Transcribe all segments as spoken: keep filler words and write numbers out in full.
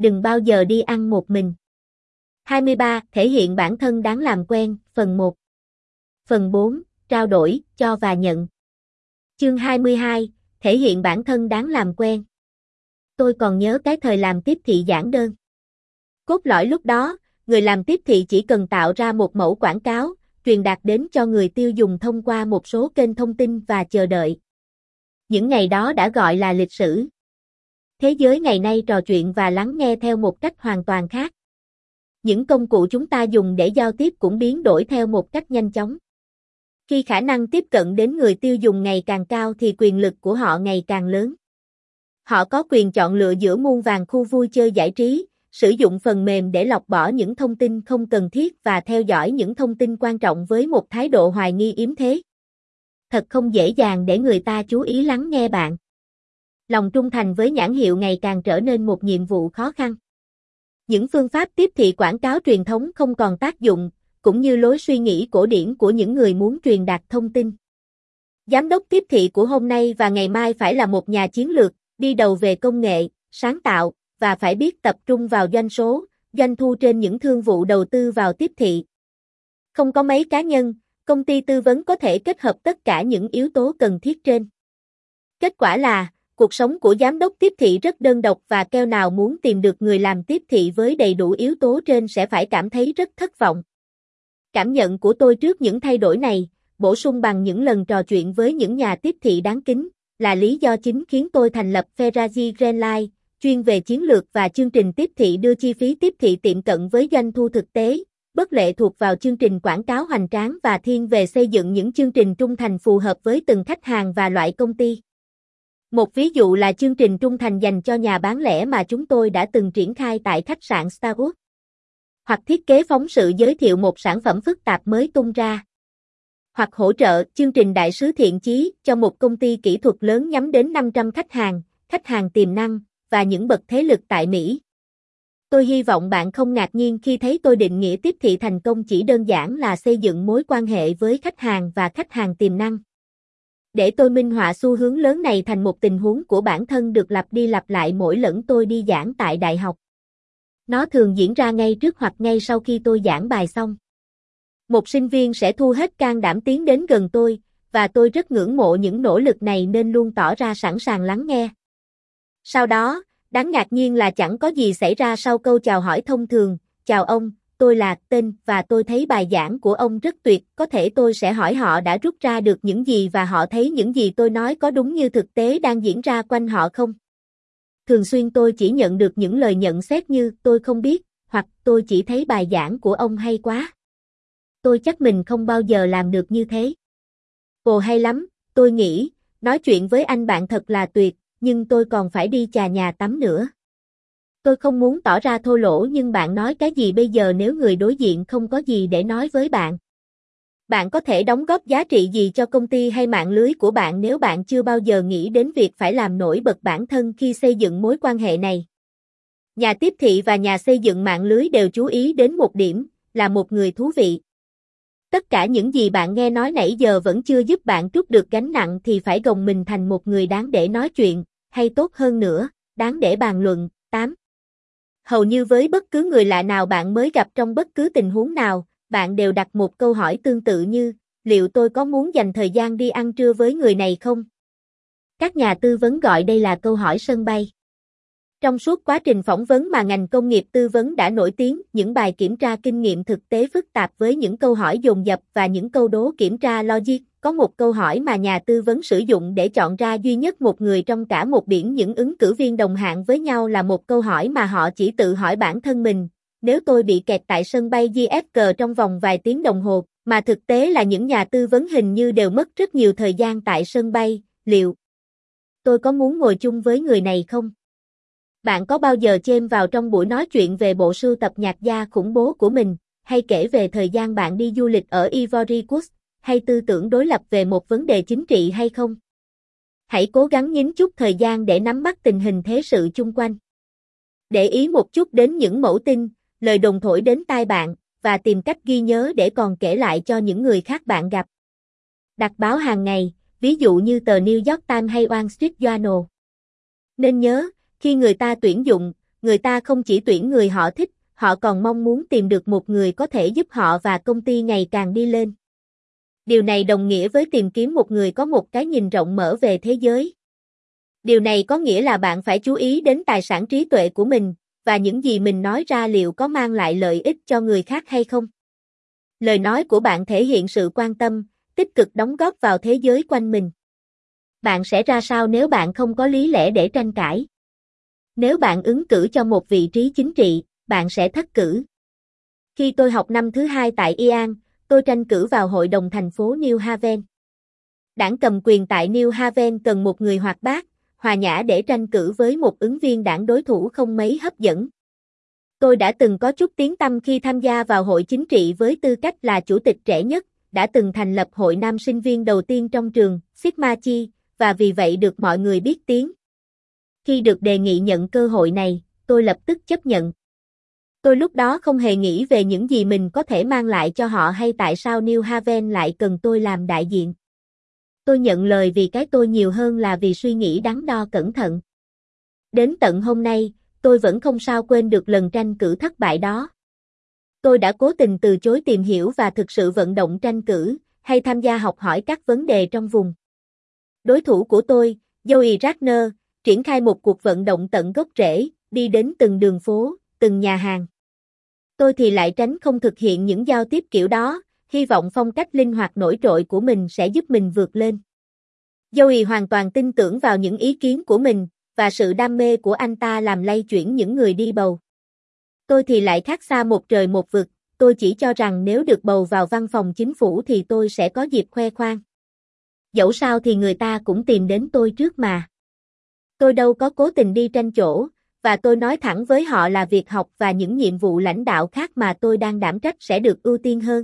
đừng bao giờ đi ăn một mình. hai mươi ba. Thể hiện bản thân đáng làm quen, phần một. Phần bốn. Trao đổi, cho và nhận. Chương hai mươi hai. Thể hiện bản thân đáng làm quen. Tôi còn nhớ cái thời làm tiếp thị giản đơn. Cốt lõi lúc đó, người làm tiếp thị chỉ cần tạo ra một mẫu quảng cáo, truyền đạt đến cho người tiêu dùng thông qua một số kênh thông tin và chờ đợi. Những ngày đó đã gọi là lịch sử. Thế giới ngày nay trò chuyện và lắng nghe theo một cách hoàn toàn khác. Những công cụ chúng ta dùng để giao tiếp cũng biến đổi theo một cách nhanh chóng. Khi khả năng tiếp cận đến người tiêu dùng ngày càng cao thì quyền lực của họ ngày càng lớn. Họ có quyền chọn lựa giữa muôn vàn khu vui chơi giải trí, sử dụng phần mềm để lọc bỏ những thông tin không cần thiết và theo dõi những thông tin quan trọng với một thái độ hoài nghi yếm thế. Thật không dễ dàng để người ta chú ý lắng nghe bạn. Lòng trung thành với nhãn hiệu ngày càng trở nên một nhiệm vụ khó khăn. Những phương pháp tiếp thị quảng cáo truyền thống không còn tác dụng, cũng như lối suy nghĩ cổ điển của những người muốn truyền đạt thông tin. Giám đốc tiếp thị của hôm nay và ngày mai phải là một nhà chiến lược, đi đầu về công nghệ, sáng tạo, và phải biết tập trung vào doanh số, doanh thu trên những thương vụ đầu tư vào tiếp thị. Không có mấy cá nhân, công ty tư vấn có thể kết hợp tất cả những yếu tố cần thiết trên. Kết quả là, cuộc sống của giám đốc tiếp thị rất đơn độc và keo nào muốn tìm được người làm tiếp thị với đầy đủ yếu tố trên sẽ phải cảm thấy rất thất vọng. Cảm nhận của tôi trước những thay đổi này, bổ sung bằng những lần trò chuyện với những nhà tiếp thị đáng kính, là lý do chính khiến tôi thành lập Ferrari Greenlight, chuyên về chiến lược và chương trình tiếp thị đưa chi phí tiếp thị tiệm cận với doanh thu thực tế, bất lệ thuộc vào chương trình quảng cáo hoành tráng và thiên về xây dựng những chương trình trung thành phù hợp với từng khách hàng và loại công ty. Một ví dụ là chương trình trung thành dành cho nhà bán lẻ mà chúng tôi đã từng triển khai tại khách sạn Starwood. Hoặc thiết kế phóng sự giới thiệu một sản phẩm phức tạp mới tung ra. Hoặc hỗ trợ chương trình đại sứ thiện chí cho một công ty kỹ thuật lớn nhắm đến năm trăm khách hàng, khách hàng tiềm năng, và những bậc thế lực tại Mỹ. Tôi hy vọng bạn không ngạc nhiên khi thấy tôi định nghĩa tiếp thị thành công chỉ đơn giản là xây dựng mối quan hệ với khách hàng và khách hàng tiềm năng. Để tôi minh họa xu hướng lớn này thành một tình huống của bản thân được lặp đi lặp lại mỗi lần tôi đi giảng tại đại học. Nó thường diễn ra ngay trước hoặc ngay sau khi tôi giảng bài xong. Một sinh viên sẽ thu hết can đảm tiến đến gần tôi, và tôi rất ngưỡng mộ những nỗ lực này nên luôn tỏ ra sẵn sàng lắng nghe. Sau đó, đáng ngạc nhiên là chẳng có gì xảy ra sau câu chào hỏi thông thường, chào ông, tôi là tên và tôi thấy bài giảng của ông rất tuyệt, có thể tôi sẽ hỏi họ đã rút ra được những gì và họ thấy những gì tôi nói có đúng như thực tế đang diễn ra quanh họ không? Thường xuyên tôi chỉ nhận được những lời nhận xét như tôi không biết, hoặc tôi chỉ thấy bài giảng của ông hay quá. Tôi chắc mình không bao giờ làm được như thế. Ồ hay lắm, tôi nghĩ, nói chuyện với anh bạn thật là tuyệt, nhưng tôi còn phải đi chà nhà tắm nữa. Tôi không muốn tỏ ra thô lỗ nhưng bạn nói cái gì bây giờ nếu người đối diện không có gì để nói với bạn? Bạn có thể đóng góp giá trị gì cho công ty hay mạng lưới của bạn nếu bạn chưa bao giờ nghĩ đến việc phải làm nổi bật bản thân khi xây dựng mối quan hệ này? Nhà tiếp thị và nhà xây dựng mạng lưới đều chú ý đến một điểm, là một người thú vị. Tất cả những gì bạn nghe nói nãy giờ vẫn chưa giúp bạn trút được gánh nặng thì phải gồng mình thành một người đáng để nói chuyện, hay tốt hơn nữa, đáng để bàn luận. tám. Hầu như với bất cứ người lạ nào bạn mới gặp trong bất cứ tình huống nào, bạn đều đặt một câu hỏi tương tự như, liệu tôi có muốn dành thời gian đi ăn trưa với người này không? Các nhà tư vấn gọi đây là câu hỏi sân bay. Trong suốt quá trình phỏng vấn mà ngành công nghiệp tư vấn đã nổi tiếng, những bài kiểm tra kinh nghiệm thực tế phức tạp với những câu hỏi dồn dập và những câu đố kiểm tra logic, có một câu hỏi mà nhà tư vấn sử dụng để chọn ra duy nhất một người trong cả một biển những ứng cử viên đồng hạng với nhau là một câu hỏi mà họ chỉ tự hỏi bản thân mình, nếu tôi bị kẹt tại sân bay gi ép ca trong vòng vài tiếng đồng hồ, mà thực tế là những nhà tư vấn hình như đều mất rất nhiều thời gian tại sân bay, liệu tôi có muốn ngồi chung với người này không? Bạn có bao giờ chêm vào trong buổi nói chuyện về bộ sưu tập nhạc gia khủng bố của mình, hay kể về thời gian bạn đi du lịch ở Ivory Coast, hay tư tưởng đối lập về một vấn đề chính trị hay không? Hãy cố gắng nhín chút thời gian để nắm bắt tình hình thế sự chung quanh. Để ý một chút đến những mẫu tin, lời đồn thổi đến tai bạn, và tìm cách ghi nhớ để còn kể lại cho những người khác bạn gặp. Đặt báo hàng ngày, ví dụ như tờ New York Times hay Wall Street Journal. Nên nhớ, khi người ta tuyển dụng, người ta không chỉ tuyển người họ thích, họ còn mong muốn tìm được một người có thể giúp họ và công ty ngày càng đi lên. Điều này đồng nghĩa với tìm kiếm một người có một cái nhìn rộng mở về thế giới. Điều này có nghĩa là bạn phải chú ý đến tài sản trí tuệ của mình, và những gì mình nói ra liệu có mang lại lợi ích cho người khác hay không. Lời nói của bạn thể hiện sự quan tâm, tích cực đóng góp vào thế giới quanh mình. Bạn sẽ ra sao nếu bạn không có lý lẽ để tranh cãi? Nếu bạn ứng cử cho một vị trí chính trị, bạn sẽ thất cử. Khi tôi học năm thứ hai tại Ian, tôi tranh cử vào hội đồng thành phố New Haven. Đảng cầm quyền tại New Haven cần một người hoạt bát, hòa nhã để tranh cử với một ứng viên đảng đối thủ không mấy hấp dẫn. Tôi đã từng có chút tiếng tăm khi tham gia vào hội chính trị với tư cách là chủ tịch trẻ nhất, đã từng thành lập hội nam sinh viên đầu tiên trong trường, Sigma Chi, và vì vậy được mọi người biết tiếng. Khi được đề nghị nhận cơ hội này, tôi lập tức chấp nhận. Tôi lúc đó không hề nghĩ về những gì mình có thể mang lại cho họ hay tại sao New Haven lại cần tôi làm đại diện. Tôi nhận lời vì cái tôi nhiều hơn là vì suy nghĩ đắn đo cẩn thận. Đến tận hôm nay, tôi vẫn không sao quên được lần tranh cử thất bại đó. Tôi đã cố tình từ chối tìm hiểu và thực sự vận động tranh cử, hay tham gia học hỏi các vấn đề trong vùng. Đối thủ của tôi, Joey Ratner, triển khai một cuộc vận động tận gốc rễ, đi đến từng đường phố, từng nhà hàng. Tôi thì lại tránh không thực hiện những giao tiếp kiểu đó, hy vọng phong cách linh hoạt nổi trội của mình sẽ giúp mình vượt lên. Joey hoàn toàn tin tưởng vào những ý kiến của mình, và sự đam mê của anh ta làm lay chuyển những người đi bầu. Tôi thì lại khác xa một trời một vực, tôi chỉ cho rằng nếu được bầu vào văn phòng chính phủ thì tôi sẽ có dịp khoe khoang. Dẫu sao thì người ta cũng tìm đến tôi trước mà. Tôi đâu có cố tình đi tranh chỗ, và tôi nói thẳng với họ là việc học và những nhiệm vụ lãnh đạo khác mà tôi đang đảm trách sẽ được ưu tiên hơn.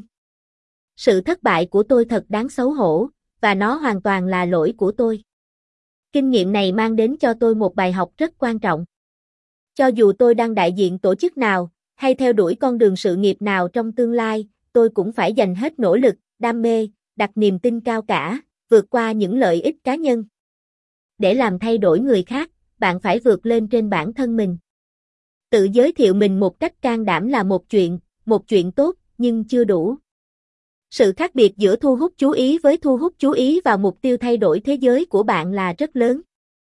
Sự thất bại của tôi thật đáng xấu hổ, và nó hoàn toàn là lỗi của tôi. Kinh nghiệm này mang đến cho tôi một bài học rất quan trọng. Cho dù tôi đang đại diện tổ chức nào, hay theo đuổi con đường sự nghiệp nào trong tương lai, tôi cũng phải dành hết nỗ lực, đam mê, đặt niềm tin cao cả, vượt qua những lợi ích cá nhân. Để làm thay đổi người khác, bạn phải vượt lên trên bản thân mình. Tự giới thiệu mình một cách can đảm là một chuyện, một chuyện tốt, nhưng chưa đủ. Sự khác biệt giữa thu hút chú ý với thu hút chú ý vào mục tiêu thay đổi thế giới của bạn là rất lớn.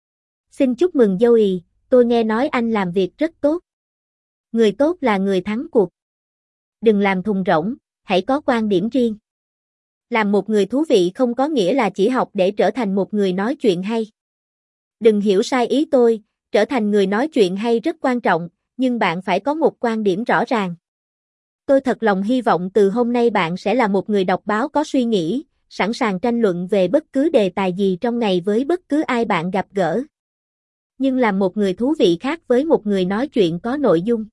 Xin chúc mừng Joey, tôi nghe nói anh làm việc rất tốt. Người tốt là người thắng cuộc. Đừng làm thùng rỗng, hãy có quan điểm riêng. Làm một người thú vị không có nghĩa là chỉ học để trở thành một người nói chuyện hay. Đừng hiểu sai ý tôi, trở thành người nói chuyện hay rất quan trọng, nhưng bạn phải có một quan điểm rõ ràng. Tôi thật lòng hy vọng từ hôm nay bạn sẽ là một người đọc báo có suy nghĩ, sẵn sàng tranh luận về bất cứ đề tài gì trong ngày với bất cứ ai bạn gặp gỡ. Nhưng làm một người thú vị khác với một người nói chuyện có nội dung.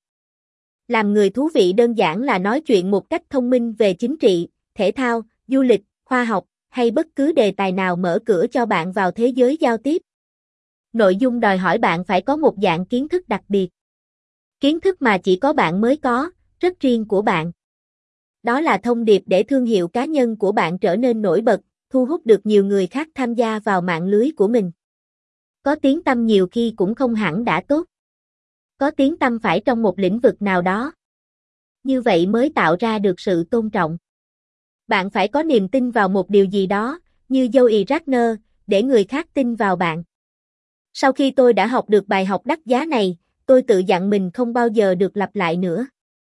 Làm người thú vị đơn giản là nói chuyện một cách thông minh về chính trị, thể thao, du lịch, khoa học, hay bất cứ đề tài nào mở cửa cho bạn vào thế giới giao tiếp. Nội dung đòi hỏi bạn phải có một dạng kiến thức đặc biệt. Kiến thức mà chỉ có bạn mới có, rất riêng của bạn. Đó là thông điệp để thương hiệu cá nhân của bạn trở nên nổi bật, thu hút được nhiều người khác tham gia vào mạng lưới của mình. Có tiếng tăm nhiều khi cũng không hẳn đã tốt. Có tiếng tăm phải trong một lĩnh vực nào đó. Như vậy mới tạo ra được sự tôn trọng. Bạn phải có niềm tin vào một điều gì đó, như Joey Ratner, để người khác tin vào bạn. Sau khi tôi đã học được bài học đắt giá này, tôi tự dặn mình không bao giờ được lặp lại nữa.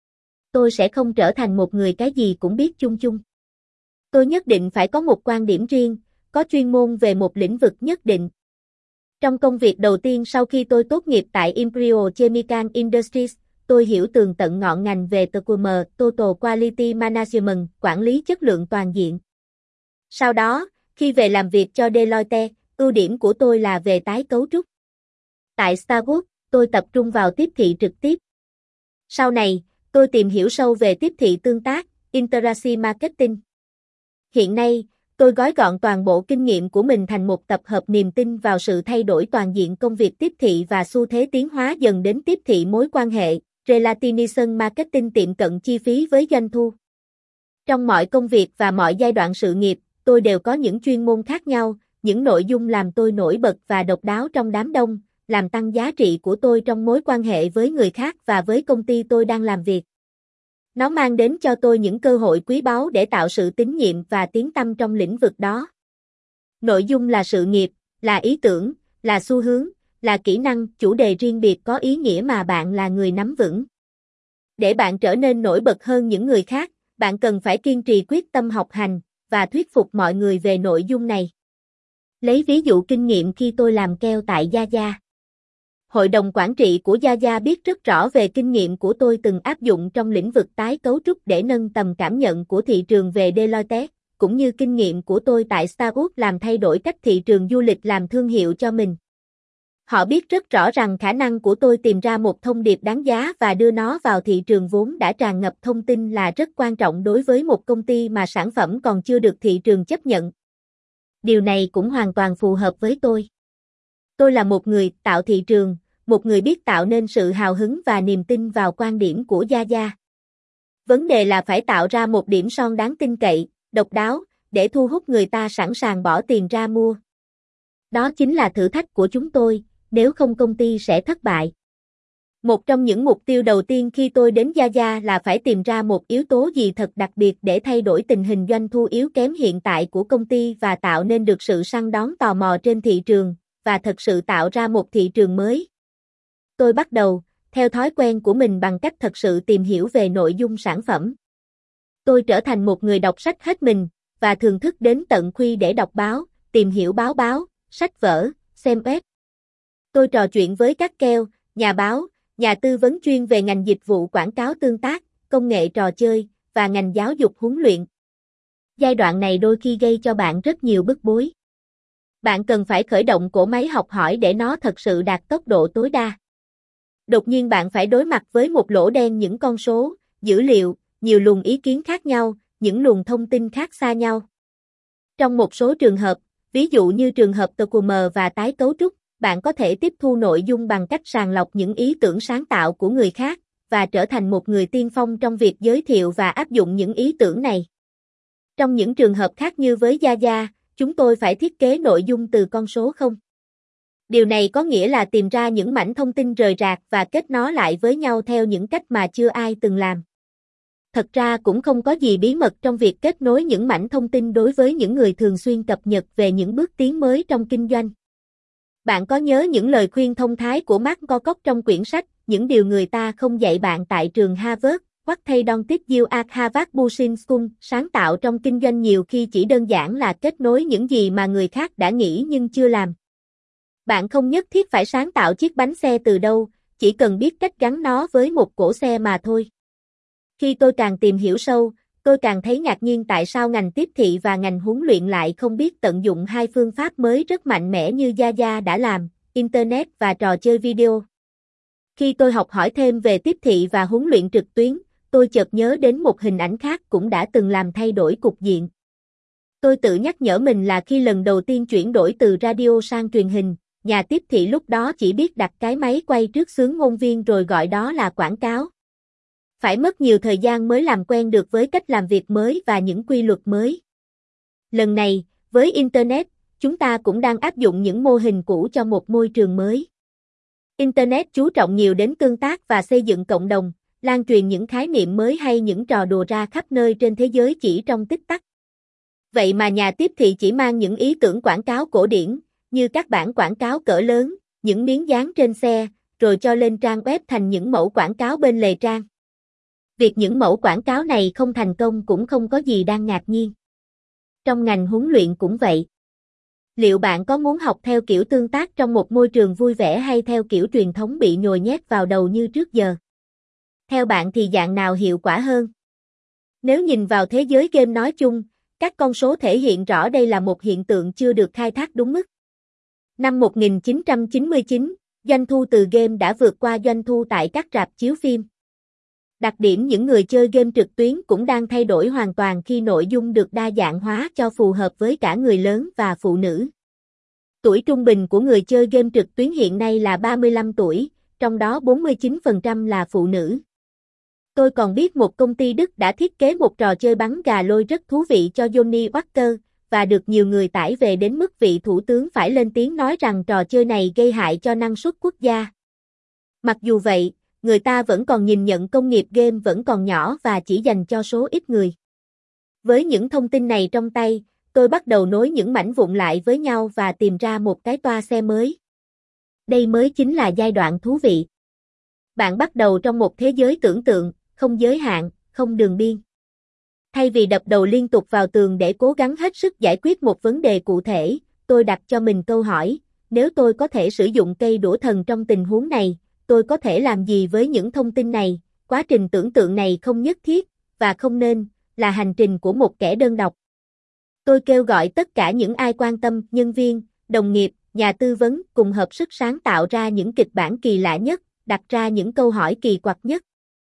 Tôi sẽ không trở thành một người cái gì cũng biết chung chung. Tôi nhất định phải có một quan điểm riêng, có chuyên môn về một lĩnh vực nhất định. Trong công việc đầu tiên sau khi tôi tốt nghiệp tại Imperial Chemical Industries, tôi hiểu tường tận ngọn ngành về tê quy em, Total Quality Management, quản lý chất lượng toàn diện. Sau đó, khi về làm việc cho Deloitte, ưu điểm của tôi là về tái cấu trúc. Tại Starwood, tôi tập trung vào tiếp thị trực tiếp. Sau này, tôi tìm hiểu sâu về tiếp thị tương tác, Interaction Marketing. Hiện nay, tôi gói gọn toàn bộ kinh nghiệm của mình thành một tập hợp niềm tin vào sự thay đổi toàn diện công việc tiếp thị và xu thế tiến hóa dần đến tiếp thị mối quan hệ, Relationship Marketing tiệm cận chi phí với doanh thu. Trong mọi công việc và mọi giai đoạn sự nghiệp, tôi đều có những chuyên môn khác nhau, những nội dung làm tôi nổi bật và độc đáo trong đám đông, làm tăng giá trị của tôi trong mối quan hệ với người khác và với công ty tôi đang làm việc. Nó mang đến cho tôi những cơ hội quý báu để tạo sự tín nhiệm và tiếng tăm trong lĩnh vực đó. Nội dung là sự nghiệp, là ý tưởng, là xu hướng, là kỹ năng, chủ đề riêng biệt có ý nghĩa mà bạn là người nắm vững. Để bạn trở nên nổi bật hơn những người khác, bạn cần phải kiên trì quyết tâm học hành và thuyết phục mọi người về nội dung này. Lấy ví dụ kinh nghiệm khi tôi làm keo tại Zaza. Hội đồng quản trị của Zaza biết rất rõ về kinh nghiệm của tôi từng áp dụng trong lĩnh vực tái cấu trúc để nâng tầm cảm nhận của thị trường về Deloitte, cũng như kinh nghiệm của tôi tại Starbucks làm thay đổi cách thị trường du lịch làm thương hiệu cho mình. Họ biết rất rõ rằng khả năng của tôi tìm ra một thông điệp đáng giá và đưa nó vào thị trường vốn đã tràn ngập thông tin là rất quan trọng đối với một công ty mà sản phẩm còn chưa được thị trường chấp nhận. Điều này cũng hoàn toàn phù hợp với tôi. Tôi là một người tạo thị trường, một người biết tạo nên sự hào hứng và niềm tin vào quan điểm của Zaza. Vấn đề là phải tạo ra một điểm son đáng tin cậy, độc đáo, để thu hút người ta sẵn sàng bỏ tiền ra mua. Đó chính là thử thách của chúng tôi, nếu không công ty sẽ thất bại. Một trong những mục tiêu đầu tiên khi tôi đến Zaza là phải tìm ra một yếu tố gì thật đặc biệt để thay đổi tình hình doanh thu yếu kém hiện tại của công ty và tạo nên được sự săn đón tò mò trên thị trường, và thật sự tạo ra một thị trường mới. Tôi bắt đầu, theo thói quen của mình bằng cách thật sự tìm hiểu về nội dung sản phẩm. Tôi trở thành một người đọc sách hết mình, và thường thức đến tận khuya để đọc báo, tìm hiểu báo báo, sách vở, xem web. Tôi trò chuyện với các keo, nhà báo, nhà tư vấn chuyên về ngành dịch vụ quảng cáo tương tác, công nghệ trò chơi, và ngành giáo dục huấn luyện. Giai đoạn này đôi khi gây cho bạn rất nhiều bức bối. Bạn cần phải khởi động cỗ máy học hỏi để nó thật sự đạt tốc độ tối đa. Đột nhiên bạn phải đối mặt với một lỗ đen những con số, dữ liệu, nhiều luồng ý kiến khác nhau, những luồng thông tin khác xa nhau. Trong một số trường hợp, ví dụ như trường hợp tê quy em và tái cấu trúc, bạn có thể tiếp thu nội dung bằng cách sàng lọc những ý tưởng sáng tạo của người khác, và trở thành một người tiên phong trong việc giới thiệu và áp dụng những ý tưởng này. Trong những trường hợp khác như với Zaza, chúng tôi phải thiết kế nội dung từ con số không. Điều này có nghĩa là tìm ra những mảnh thông tin rời rạc và kết nó lại với nhau theo những cách mà chưa ai từng làm. Thật ra cũng không có gì bí mật trong việc kết nối những mảnh thông tin đối với những người thường xuyên cập nhật về những bước tiến mới trong kinh doanh. Bạn có nhớ những lời khuyên thông thái của Mark Gorkoc trong quyển sách Những điều người ta không dạy bạn tại trường Harvard, What They Don't Teach You at Harvard Business School, sáng tạo trong kinh doanh nhiều khi chỉ đơn giản là kết nối những gì mà người khác đã nghĩ nhưng chưa làm. Bạn không nhất thiết phải sáng tạo chiếc bánh xe từ đâu, chỉ cần biết cách gắn nó với một cỗ xe mà thôi. Khi tôi càng tìm hiểu sâu, tôi càng thấy ngạc nhiên tại sao ngành tiếp thị và ngành huấn luyện lại không biết tận dụng hai phương pháp mới rất mạnh mẽ như Zaza đã làm, Internet và trò chơi video. Khi tôi học hỏi thêm về tiếp thị và huấn luyện trực tuyến, tôi chợt nhớ đến một hình ảnh khác cũng đã từng làm thay đổi cục diện. Tôi tự nhắc nhở mình là khi lần đầu tiên chuyển đổi từ radio sang truyền hình, nhà tiếp thị lúc đó chỉ biết đặt cái máy quay trước xướng ngôn viên rồi gọi đó là quảng cáo. Phải mất nhiều thời gian mới làm quen được với cách làm việc mới và những quy luật mới. Lần này, với Internet, chúng ta cũng đang áp dụng những mô hình cũ cho một môi trường mới. Internet chú trọng nhiều đến tương tác và xây dựng cộng đồng, lan truyền những khái niệm mới hay những trò đùa ra khắp nơi trên thế giới chỉ trong tích tắc. Vậy mà nhà tiếp thị chỉ mang những ý tưởng quảng cáo cổ điển, như các bảng quảng cáo cỡ lớn, những miếng dán trên xe, rồi cho lên trang web thành những mẫu quảng cáo bên lề trang. Việc những mẫu quảng cáo này không thành công cũng không có gì đang ngạc nhiên. Trong ngành huấn luyện cũng vậy. Liệu bạn có muốn học theo kiểu tương tác trong một môi trường vui vẻ hay theo kiểu truyền thống bị nhồi nhét vào đầu như trước giờ? Theo bạn thì dạng nào hiệu quả hơn? Nếu nhìn vào thế giới game nói chung, các con số thể hiện rõ đây là một hiện tượng chưa được khai thác đúng mức. Năm một nghìn chín trăm chín mươi chín, doanh thu từ game đã vượt qua doanh thu tại các rạp chiếu phim. Đặc điểm những người chơi game trực tuyến cũng đang thay đổi hoàn toàn khi nội dung được đa dạng hóa cho phù hợp với cả người lớn và phụ nữ. Tuổi trung bình của người chơi game trực tuyến hiện nay là ba mươi lăm tuổi, trong đó bốn mươi chín phần trăm là phụ nữ. Tôi còn biết một công ty Đức đã thiết kế một trò chơi bắn gà lôi rất thú vị cho Johnny Walker, và được nhiều người tải về đến mức vị thủ tướng phải lên tiếng nói rằng trò chơi này gây hại cho năng suất quốc gia. Mặc dù vậy, người ta vẫn còn nhìn nhận công nghiệp game vẫn còn nhỏ và chỉ dành cho số ít người. Với những thông tin này trong tay, tôi bắt đầu nối những mảnh vụn lại với nhau và tìm ra một cái toa xe mới. Đây mới chính là giai đoạn thú vị. Bạn bắt đầu trong một thế giới tưởng tượng, không giới hạn, không đường biên. Thay vì đập đầu liên tục vào tường để cố gắng hết sức giải quyết một vấn đề cụ thể, tôi đặt cho mình câu hỏi, nếu tôi có thể sử dụng cây đũa thần trong tình huống này, tôi có thể làm gì với những thông tin này? Quá trình tưởng tượng này không nhất thiết, và không nên, là hành trình của một kẻ đơn độc. Tôi kêu gọi tất cả những ai quan tâm, nhân viên, đồng nghiệp, nhà tư vấn cùng hợp sức sáng tạo ra những kịch bản kỳ lạ nhất, đặt ra những câu hỏi kỳ quặc nhất.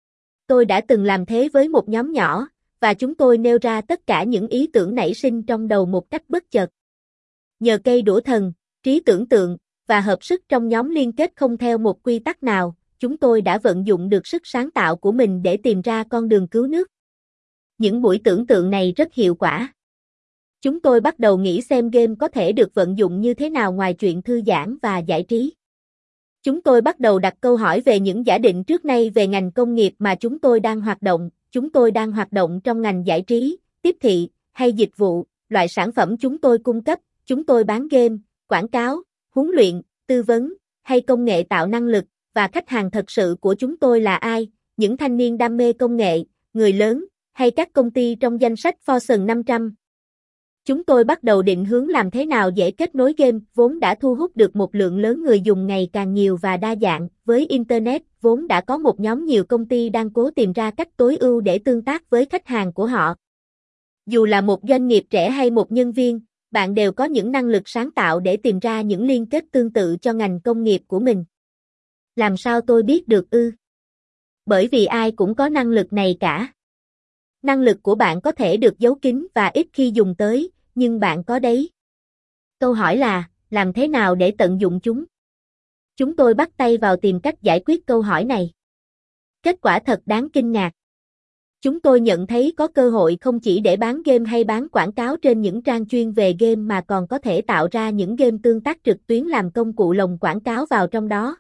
Tôi đã từng làm thế với một nhóm nhỏ, và chúng tôi nêu ra tất cả những ý tưởng nảy sinh trong đầu một cách bất chợt. Nhờ cây đũa thần, trí tưởng tượng, và hợp sức trong nhóm liên kết không theo một quy tắc nào, chúng tôi đã vận dụng được sức sáng tạo của mình để tìm ra con đường cứu nước. Những buổi tưởng tượng này rất hiệu quả. Chúng tôi bắt đầu nghĩ xem game có thể được vận dụng như thế nào ngoài chuyện thư giãn và giải trí. Chúng tôi bắt đầu đặt câu hỏi về những giả định trước nay về ngành công nghiệp mà chúng tôi đang hoạt động. Chúng tôi đang hoạt động trong ngành giải trí, tiếp thị, hay dịch vụ, loại sản phẩm chúng tôi cung cấp, chúng tôi bán game, quảng cáo, huấn luyện, tư vấn, hay công nghệ tạo năng lực, và khách hàng thật sự của chúng tôi là ai, những thanh niên đam mê công nghệ, người lớn, hay các công ty trong danh sách Fortune năm trăm. Chúng tôi bắt đầu định hướng làm thế nào dễ kết nối game, vốn đã thu hút được một lượng lớn người dùng ngày càng nhiều và đa dạng, với Internet, vốn đã có một nhóm nhiều công ty đang cố tìm ra cách tối ưu để tương tác với khách hàng của họ. Dù là một doanh nghiệp trẻ hay một nhân viên, bạn đều có những năng lực sáng tạo để tìm ra những liên kết tương tự cho ngành công nghiệp của mình. Làm sao tôi biết được ư? Bởi vì ai cũng có năng lực này cả. Năng lực của bạn có thể được giấu kín và ít khi dùng tới, nhưng bạn có đấy. Câu hỏi là, làm thế nào để tận dụng chúng? Chúng tôi bắt tay vào tìm cách giải quyết câu hỏi này. Kết quả thật đáng kinh ngạc. Chúng tôi nhận thấy có cơ hội không chỉ để bán game hay bán quảng cáo trên những trang chuyên về game mà còn có thể tạo ra những game tương tác trực tuyến làm công cụ lồng quảng cáo vào trong đó.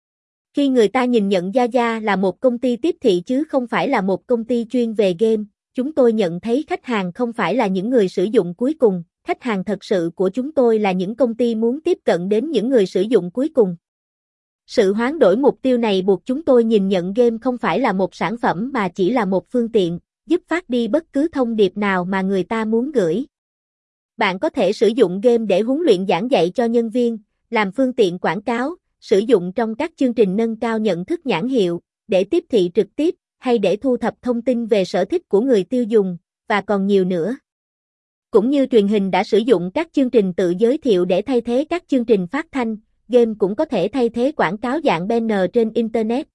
Khi người ta nhìn nhận Yaja là một công ty tiếp thị chứ không phải là một công ty chuyên về game, chúng tôi nhận thấy khách hàng không phải là những người sử dụng cuối cùng, khách hàng thật sự của chúng tôi là những công ty muốn tiếp cận đến những người sử dụng cuối cùng. Sự hoán đổi mục tiêu này buộc chúng tôi nhìn nhận game không phải là một sản phẩm mà chỉ là một phương tiện, giúp phát đi bất cứ thông điệp nào mà người ta muốn gửi. Bạn có thể sử dụng game để huấn luyện giảng dạy cho nhân viên, làm phương tiện quảng cáo, sử dụng trong các chương trình nâng cao nhận thức nhãn hiệu, để tiếp thị trực tiếp, hay để thu thập thông tin về sở thích của người tiêu dùng, và còn nhiều nữa. Cũng như truyền hình đã sử dụng các chương trình tự giới thiệu để thay thế các chương trình phát thanh, game cũng có thể thay thế quảng cáo dạng banner trên Internet.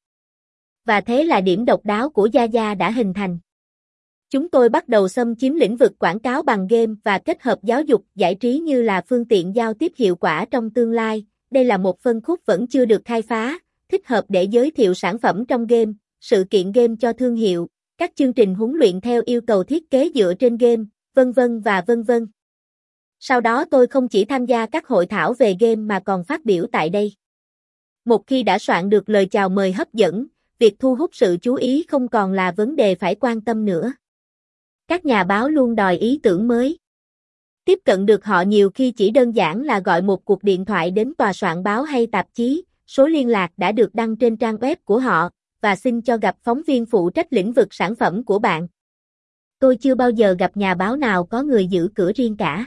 Và thế là điểm độc đáo của Yaja đã hình thành. Chúng tôi bắt đầu xâm chiếm lĩnh vực quảng cáo bằng game và kết hợp giáo dục giải trí như là phương tiện giao tiếp hiệu quả trong tương lai. Đây là một phân khúc vẫn chưa được khai phá, thích hợp để giới thiệu sản phẩm trong game, sự kiện game cho thương hiệu, các chương trình huấn luyện theo yêu cầu thiết kế dựa trên game, vân vân và vân vân. Sau đó tôi không chỉ tham gia các hội thảo về game mà còn phát biểu tại đây. Một khi đã soạn được lời chào mời hấp dẫn, việc thu hút sự chú ý không còn là vấn đề phải quan tâm nữa. Các nhà báo luôn đòi ý tưởng mới. Tiếp cận được họ nhiều khi chỉ đơn giản là gọi một cuộc điện thoại đến tòa soạn báo hay tạp chí, số liên lạc đã được đăng trên trang web của họ, và xin cho gặp phóng viên phụ trách lĩnh vực sản phẩm của bạn. Tôi chưa bao giờ gặp nhà báo nào có người giữ cửa riêng cả.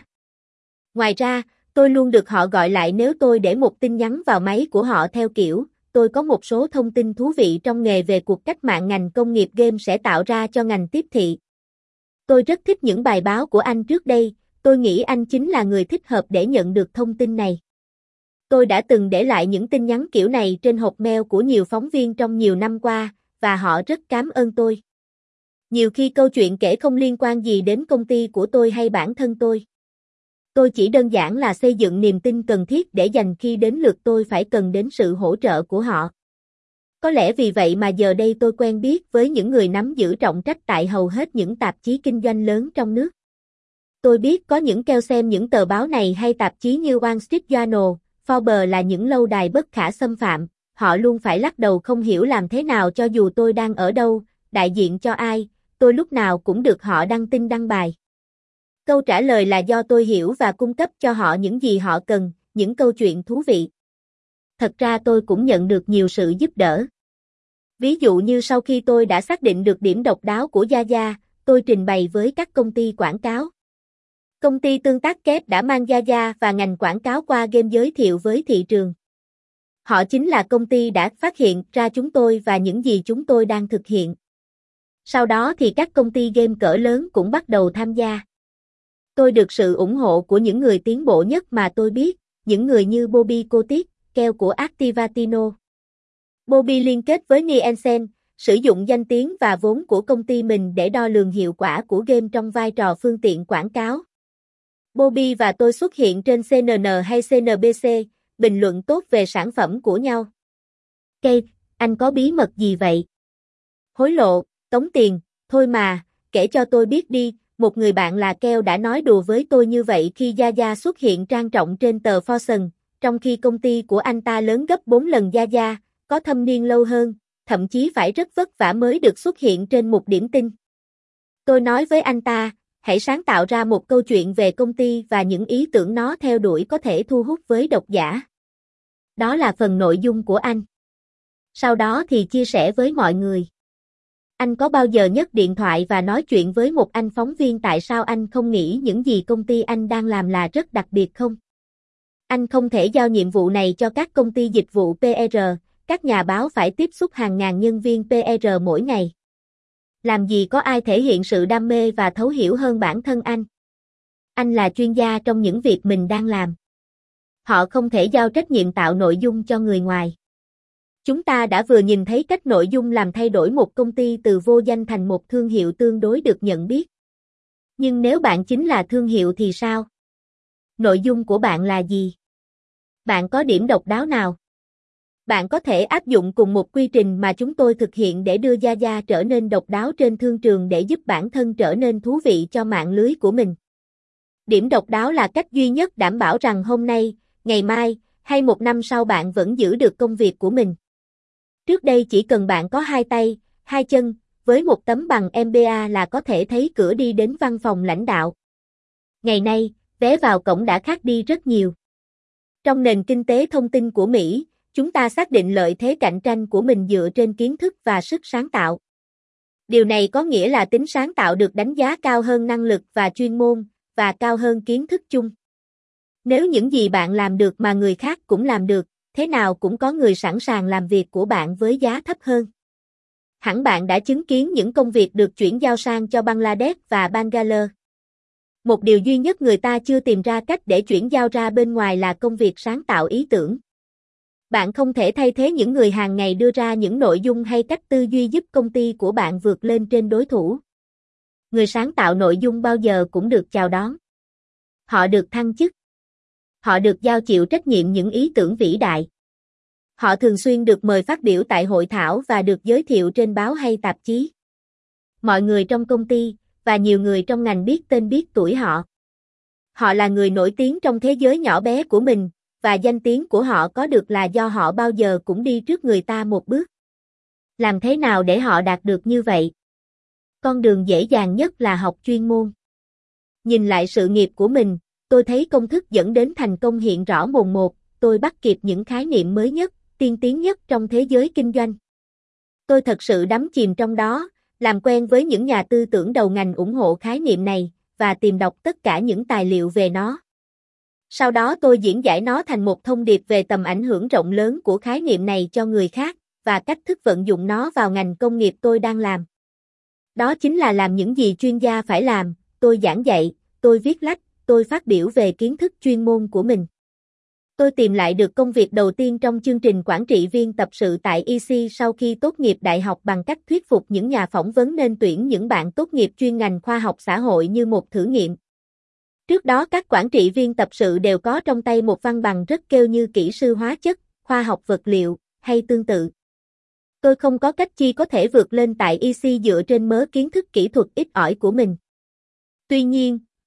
Ngoài ra, tôi luôn được họ gọi lại nếu tôi để một tin nhắn vào máy của họ theo kiểu, tôi có một số thông tin thú vị trong nghề về cuộc cách mạng ngành công nghiệp game sẽ tạo ra cho ngành tiếp thị. Tôi rất thích những bài báo của anh trước đây, tôi nghĩ anh chính là người thích hợp để nhận được thông tin này. Tôi đã từng để lại những tin nhắn kiểu này trên hộp mail của nhiều phóng viên trong nhiều năm qua, và họ rất cảm ơn tôi. Nhiều khi câu chuyện kể không liên quan gì đến công ty của tôi hay bản thân tôi. Tôi chỉ đơn giản là xây dựng niềm tin cần thiết để dành khi đến lượt tôi phải cần đến sự hỗ trợ của họ. Có lẽ vì vậy mà giờ đây tôi quen biết với những người nắm giữ trọng trách tại hầu hết những tạp chí kinh doanh lớn trong nước. Tôi biết có những keo xem những tờ báo này hay tạp chí như Wall Street Journal, Forbes là những lâu đài bất khả xâm phạm, họ luôn phải lắc đầu không hiểu làm thế nào cho dù tôi đang ở đâu, đại diện cho ai, tôi lúc nào cũng được họ đăng tin đăng bài. Câu trả lời là do tôi hiểu và cung cấp cho họ những gì họ cần, những câu chuyện thú vị. Thật ra tôi cũng nhận được nhiều sự giúp đỡ. Ví dụ như sau khi tôi đã xác định được điểm độc đáo của Zaza, tôi trình bày với các công ty quảng cáo. Công ty tương tác kép đã mang Zaza và ngành quảng cáo qua game giới thiệu với thị trường. Họ chính là công ty đã phát hiện ra chúng tôi và những gì chúng tôi đang thực hiện. Sau đó thì các công ty game cỡ lớn cũng bắt đầu tham gia. Tôi được sự ủng hộ của những người tiến bộ nhất mà tôi biết, những người như Bobby Kotick, keo của Activatino. Bobby liên kết với Nielsen, sử dụng danh tiếng và vốn của công ty mình để đo lường hiệu quả của game trong vai trò phương tiện quảng cáo. Bobby và tôi xuất hiện trên xê en en hay xê en bê xê, bình luận tốt về sản phẩm của nhau. Kate, anh có bí mật gì vậy? Hối lộ, tống tiền, thôi mà, kể cho tôi biết đi, một người bạn là keo đã nói đùa với tôi như vậy khi Zaza xuất hiện trang trọng trên tờ Fortune, trong khi công ty của anh ta lớn gấp bốn lần Zaza, có thâm niên lâu hơn, thậm chí phải rất vất vả mới được xuất hiện trên một điểm tin. Tôi nói với anh ta, hãy sáng tạo ra một câu chuyện về công ty và những ý tưởng nó theo đuổi có thể thu hút với độc giả. Đó là phần nội dung của anh. Sau đó thì chia sẻ với mọi người. Anh có bao giờ nhấc điện thoại và nói chuyện với một anh phóng viên tại sao anh không nghĩ những gì công ty anh đang làm là rất đặc biệt không? Anh không thể giao nhiệm vụ này cho các công ty dịch vụ pê rờ, các nhà báo phải tiếp xúc hàng ngàn nhân viên pê rờ mỗi ngày. Làm gì có ai thể hiện sự đam mê và thấu hiểu hơn bản thân anh? Anh là chuyên gia trong những việc mình đang làm. Họ không thể giao trách nhiệm tạo nội dung cho người ngoài. Chúng ta đã vừa nhìn thấy cách nội dung làm thay đổi một công ty từ vô danh thành một thương hiệu tương đối được nhận biết. Nhưng nếu bạn chính là thương hiệu thì sao? Nội dung của bạn là gì? Bạn có điểm độc đáo nào? Bạn có thể áp dụng cùng một quy trình mà chúng tôi thực hiện để đưa Zaza trở nên độc đáo trên thương trường để giúp bản thân trở nên thú vị cho mạng lưới của mình. Điểm độc đáo là cách duy nhất đảm bảo rằng hôm nay, ngày mai, hay một năm sau bạn vẫn giữ được công việc của mình. Trước đây chỉ cần bạn có hai tay, hai chân, với một tấm bằng em bê a là có thể thấy cửa đi đến văn phòng lãnh đạo. Ngày nay, vé vào cổng đã khác đi rất nhiều. Trong nền kinh tế thông tin của Mỹ, chúng ta xác định lợi thế cạnh tranh của mình dựa trên kiến thức và sức sáng tạo. Điều này có nghĩa là tính sáng tạo được đánh giá cao hơn năng lực và chuyên môn, và cao hơn kiến thức chung. Nếu những gì bạn làm được mà người khác cũng làm được, thế nào cũng có người sẵn sàng làm việc của bạn với giá thấp hơn. Hẳn bạn đã chứng kiến những công việc được chuyển giao sang cho Bangladesh và Bangalore. Một điều duy nhất người ta chưa tìm ra cách để chuyển giao ra bên ngoài là công việc sáng tạo ý tưởng. Bạn không thể thay thế những người hàng ngày đưa ra những nội dung hay cách tư duy giúp công ty của bạn vượt lên trên đối thủ. Người sáng tạo nội dung bao giờ cũng được chào đón. Họ được thăng chức. Họ được giao chịu trách nhiệm những ý tưởng vĩ đại. Họ thường xuyên được mời phát biểu tại hội thảo và được giới thiệu trên báo hay tạp chí. Mọi người trong công ty, và nhiều người trong ngành biết tên biết tuổi họ. Họ là người nổi tiếng trong thế giới nhỏ bé của mình, và danh tiếng của họ có được là do họ bao giờ cũng đi trước người ta một bước. Làm thế nào để họ đạt được như vậy? Con đường dễ dàng nhất là học chuyên môn. Nhìn lại sự nghiệp của mình, tôi thấy công thức dẫn đến thành công hiện rõ mồn một, tôi bắt kịp những khái niệm mới nhất, tiên tiến nhất trong thế giới kinh doanh. Tôi thật sự đắm chìm trong đó, làm quen với những nhà tư tưởng đầu ngành ủng hộ khái niệm này, và tìm đọc tất cả những tài liệu về nó. Sau đó tôi diễn giải nó thành một thông điệp về tầm ảnh hưởng rộng lớn của khái niệm này cho người khác, và cách thức vận dụng nó vào ngành công nghiệp tôi đang làm. Đó chính là làm những gì chuyên gia phải làm, tôi giảng dạy, tôi viết lách, tôi phát biểu về kiến thức chuyên môn của mình. Tôi tìm lại được công việc đầu tiên trong chương trình quản trị viên tập sự tại e xê sau khi tốt nghiệp đại học bằng cách thuyết phục những nhà phỏng vấn nên tuyển những bạn tốt nghiệp chuyên ngành khoa học xã hội như một thử nghiệm. Trước đó các quản trị viên tập sự đều có trong tay một văn bằng rất kêu như kỹ sư hóa chất, khoa học vật liệu, hay tương tự. Tôi không có cách chi có thể vượt lên tại e xê dựa trên mớ kiến thức kỹ thuật ít ỏi của mình. Tuy nhiên,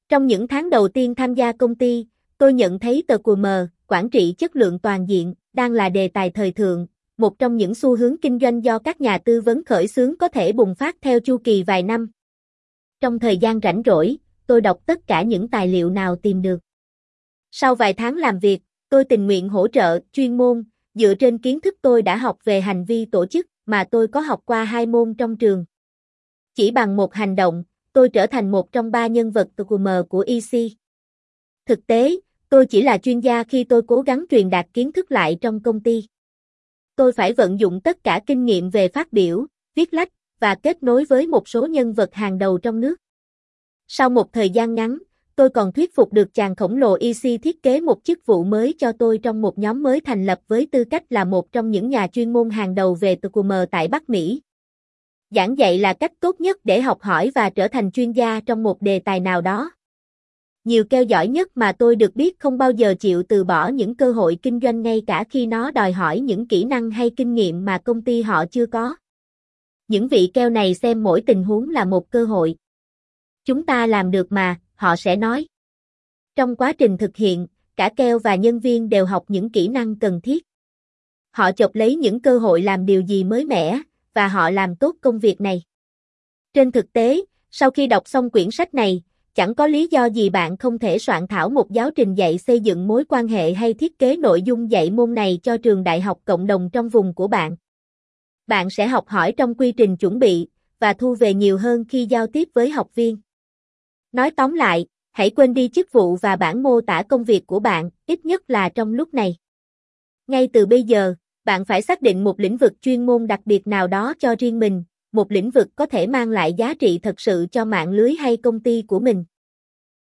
Trong những tháng đầu tiên tham gia công ty, tôi nhận thấy tê quy em, quản trị chất lượng toàn diện, đang là đề tài thời thượng, một trong những xu hướng kinh doanh do các nhà tư vấn khởi xướng có thể bùng phát theo chu kỳ vài năm. Trong thời gian rảnh rỗi, tôi đọc tất cả những tài liệu nào tìm được. Sau vài tháng làm việc, tôi tình nguyện hỗ trợ chuyên môn, dựa trên kiến thức tôi đã học về hành vi tổ chức mà tôi có học qua hai môn trong trường. Chỉ bằng một hành động, tôi trở thành một trong ba nhân vật tê quy em của e xê. Thực tế, tôi chỉ là chuyên gia khi tôi cố gắng truyền đạt kiến thức lại trong công ty. Tôi phải vận dụng tất cả kinh nghiệm về phát biểu, viết lách và kết nối với một số nhân vật hàng đầu trong nước. Sau một thời gian ngắn, tôi còn thuyết phục được chàng khổng lồ e xê thiết kế một chức vụ mới cho tôi trong một nhóm mới thành lập với tư cách là một trong những nhà chuyên môn hàng đầu về tê quy em tại Bắc Mỹ. Giảng dạy là cách tốt nhất để học hỏi và trở thành chuyên gia trong một đề tài nào đó. Nhiều keo giỏi nhất mà tôi được biết không bao giờ chịu từ bỏ những cơ hội kinh doanh ngay cả khi nó đòi hỏi những kỹ năng hay kinh nghiệm mà công ty họ chưa có. Những vị keo này xem mỗi tình huống là một cơ hội. Chúng ta làm được mà, họ sẽ nói. Trong quá trình thực hiện, cả keo và nhân viên đều học những kỹ năng cần thiết. Họ chộp lấy những cơ hội làm điều gì mới mẻ, và họ làm tốt công việc này. Trên thực tế, sau khi đọc xong quyển sách này, chẳng có lý do gì bạn không thể soạn thảo một giáo trình dạy xây dựng mối quan hệ hay thiết kế nội dung dạy môn này cho trường đại học cộng đồng trong vùng của bạn. Bạn sẽ học hỏi trong quy trình chuẩn bị, và thu về nhiều hơn khi giao tiếp với học viên. Nói tóm lại, hãy quên đi chức vụ và bản mô tả công việc của bạn, ít nhất là trong lúc này. Ngay từ bây giờ, bạn phải xác định một lĩnh vực chuyên môn đặc biệt nào đó cho riêng mình, một lĩnh vực có thể mang lại giá trị thật sự cho mạng lưới hay công ty của mình.